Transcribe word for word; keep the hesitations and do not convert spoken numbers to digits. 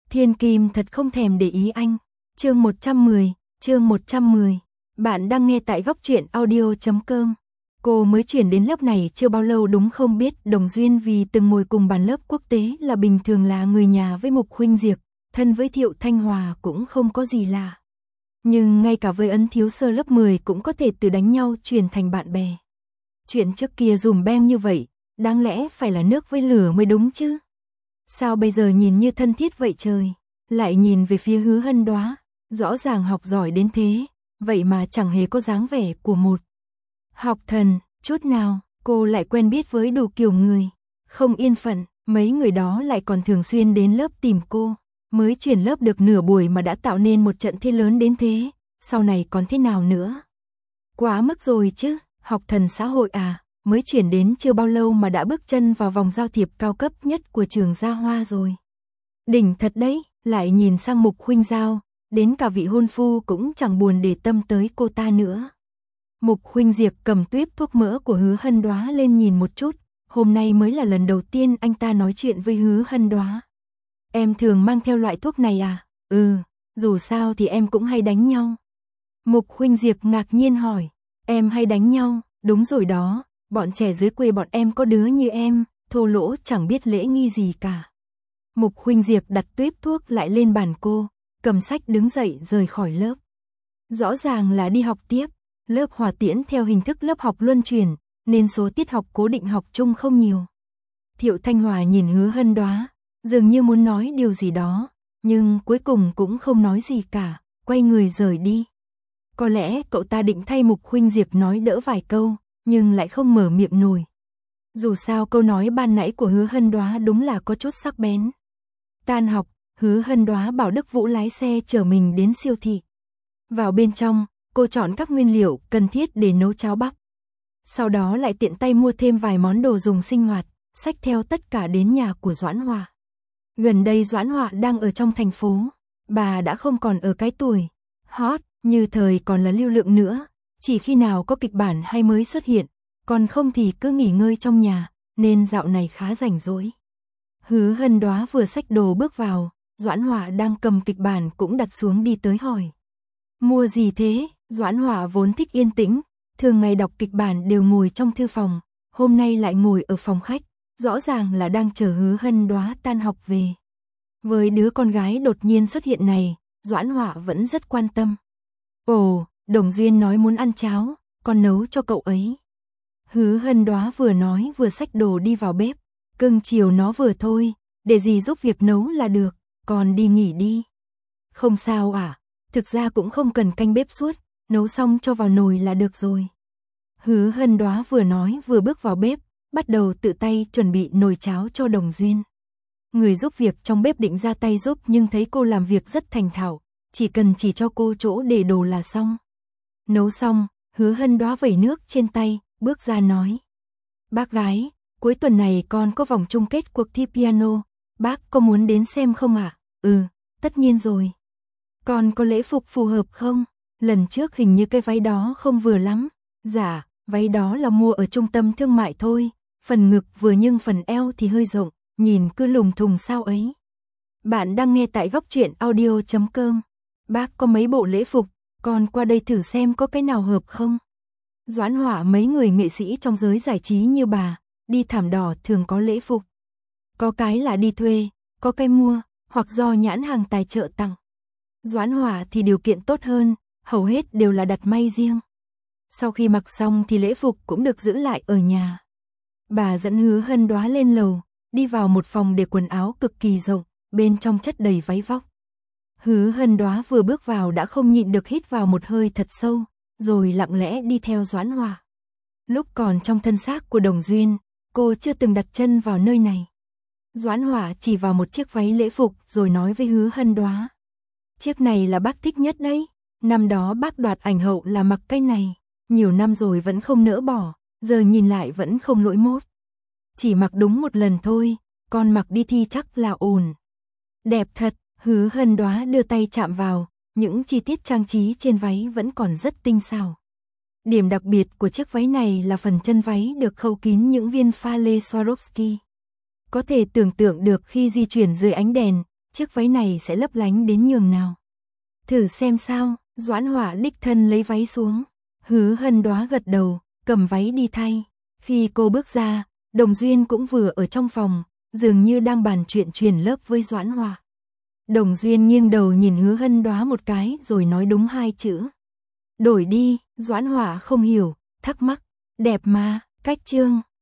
Thiên Kim thật không thèm để ý anh. Chương một trăm mười, chương một trăm mười. Bạn đang nghe tại góc truyện audio chấm com. Cô mới chuyển đến lớp này chưa bao lâu đúng không, biết Đồng Duyên vì từng ngồi cùng bàn lớp quốc tế là bình thường là người nhà với Mục Khuynh Diệp, thân với Thiệu Thanh Hòa cũng không có gì lạ. Nhưng ngay cả với Ấn Thiếu Sơ lớp mười cũng có thể từ đánh nhau chuyển thành bạn bè. Chuyện trước kia dùm beng như vậy, đáng lẽ phải là nước với lửa mới đúng chứ. Sao bây giờ nhìn như thân thiết vậy trời? Lại nhìn về phía Hứa Hân Đoá, rõ ràng học giỏi đến thế, vậy mà chẳng hề có dáng vẻ của một học thần, chút nào. Cô lại quen biết với đủ kiểu người, không yên phận, mấy người đó lại còn thường xuyên đến lớp tìm cô. Mới chuyển lớp được nửa buổi mà đã tạo nên một trận thế lớn đến thế, sau này còn thế nào nữa? Quá mức rồi chứ, học thần xã hội à, mới chuyển đến chưa bao lâu mà đã bước chân vào vòng giao thiệp cao cấp nhất của trường Gia Hoa rồi. Đỉnh thật đấy, lại nhìn sang Mục Khuynh Giao, đến cả vị hôn phu cũng chẳng buồn để tâm tới cô ta nữa. Mục Khuynh Diệp cầm tuýp thuốc mỡ của Hứa Hân Đoá lên nhìn một chút, hôm nay mới là lần đầu tiên anh ta nói chuyện với Hứa Hân Đoá. Em thường mang theo loại thuốc này à? Ừ, dù sao thì em cũng hay đánh nhau. Mục Khuynh Diệp ngạc nhiên hỏi, em hay đánh nhau? Đúng rồi đó, bọn trẻ dưới quê bọn em có đứa như em, thô lỗ chẳng biết lễ nghi gì cả. Mục Khuynh Diệp đặt tuýp thuốc lại lên bàn cô, cầm sách đứng dậy rời khỏi lớp. Rõ ràng là đi học tiếp, lớp Hòa Tiễn theo hình thức lớp học luân chuyển, nên số tiết học cố định học chung không nhiều. Thiệu Thanh Hòa nhìn Hứa Hân Đoá, dường như muốn nói điều gì đó, nhưng cuối cùng cũng không nói gì cả, quay người rời đi. Có lẽ cậu ta định thay Mục Khuynh Diệp nói đỡ vài câu, nhưng lại không mở miệng nổi. Dù sao câu nói ban nãy của Hứa Hân Đoá đúng là có chút sắc bén. Tan học, Hứa Hân Đoá bảo Đức Vũ lái xe chở mình đến siêu thị. Vào bên trong, cô chọn các nguyên liệu cần thiết để nấu cháo bắp. Sau đó lại tiện tay mua thêm vài món đồ dùng sinh hoạt, xách theo tất cả đến nhà của Doãn Hòa. Gần đây Doãn Hòa đang ở trong thành phố, bà đã không còn ở cái tuổi hot như thời còn là Lưu Lượng nữa, chỉ khi nào có kịch bản hay mới xuất hiện, còn không thì cứ nghỉ ngơi trong nhà, nên dạo này khá rảnh rỗi. Hứa Hân Đoá vừa xách đồ bước vào, Doãn Hòa đang cầm kịch bản cũng đặt xuống đi tới hỏi. Mua gì thế? Doãn Hòa vốn thích yên tĩnh, thường ngày đọc kịch bản đều ngồi trong thư phòng, hôm nay lại ngồi ở phòng khách, rõ ràng là đang chờ Hứa Hân Đoá tan học về. Với đứa con gái đột nhiên xuất hiện này, Doãn Hòa vẫn rất quan tâm. Ồ, Đồng Duyên nói muốn ăn cháo, con nấu cho cậu ấy. Hứa Hân Đoá vừa nói vừa xách đồ đi vào bếp, cưng chiều nó vừa thôi, để dì giúp việc nấu là được, còn đi nghỉ đi. Không sao à, thực ra cũng không cần canh bếp suốt, nấu xong cho vào nồi là được rồi. Hứa Hân Đoá vừa nói vừa bước vào bếp, bắt đầu tự tay chuẩn bị nồi cháo cho Đồng Duyên. Người giúp việc trong bếp định ra tay giúp nhưng thấy cô làm việc rất thành thạo, chỉ cần chỉ cho cô chỗ để đồ là xong. Nấu xong, Hứa Hân Đoá vẩy nước trên tay, bước ra nói. Bác gái, cuối tuần này con có vòng chung kết cuộc thi piano, bác có muốn đến xem không ạ? À? Ừ, tất nhiên rồi. Con có lễ phục phù hợp không? Lần trước hình như cái váy đó không vừa lắm. Dạ, váy đó là mua ở trung tâm thương mại thôi, phần ngực vừa nhưng phần eo thì hơi rộng, nhìn cứ lùng thùng sao ấy. Bạn đang nghe tại góc truyện audio chấm com. Bác có mấy bộ lễ phục, con qua đây thử xem có cái nào hợp không? Doãn Hòa mấy người nghệ sĩ trong giới giải trí như bà, đi thảm đỏ thường có lễ phục. Có cái là đi thuê, có cái mua, hoặc do nhãn hàng tài trợ tặng. Doãn Hòa thì điều kiện tốt hơn, hầu hết đều là đặt may riêng. Sau khi mặc xong thì lễ phục cũng được giữ lại ở nhà. Bà dẫn Hứa Hân Đoá lên lầu, đi vào một phòng để quần áo cực kỳ rộng, bên trong chất đầy váy vóc. Hứa Hân Đoá vừa bước vào đã không nhịn được hít vào một hơi thật sâu, rồi lặng lẽ đi theo Doãn Hòa. Lúc còn trong thân xác của Đồng Duyên, cô chưa từng đặt chân vào nơi này. Doãn Hòa chỉ vào một chiếc váy lễ phục rồi nói với Hứa Hân Đoá. Chiếc này là bác thích nhất đấy, năm đó bác đoạt ảnh hậu là mặc cái này, nhiều năm rồi vẫn không nỡ bỏ, giờ nhìn lại vẫn không lỗi mốt. Chỉ mặc đúng một lần thôi, con mặc đi thi chắc là ổn. Đẹp thật, Hứa Hân Đoá đưa tay chạm vào, những chi tiết trang trí trên váy vẫn còn rất tinh xảo. Điểm đặc biệt của chiếc váy này là phần chân váy được khâu kín những viên pha lê Swarovski. Có thể tưởng tượng được khi di chuyển dưới ánh đèn, chiếc váy này sẽ lấp lánh đến nhường nào. Thử xem sao, Doãn Họa đích thân lấy váy xuống. Hứa Hân Đoá gật đầu, cầm váy đi thay. Khi cô bước ra, Đồng Duyên cũng vừa ở trong phòng, dường như đang bàn chuyện truyền lớp với Doãn Họa. Đồng Duyên nghiêng đầu nhìn Hứa Hân Đoá một cái rồi nói đúng hai chữ. Đổi đi, Doãn Họa không hiểu, thắc mắc, đẹp mà, cách chương.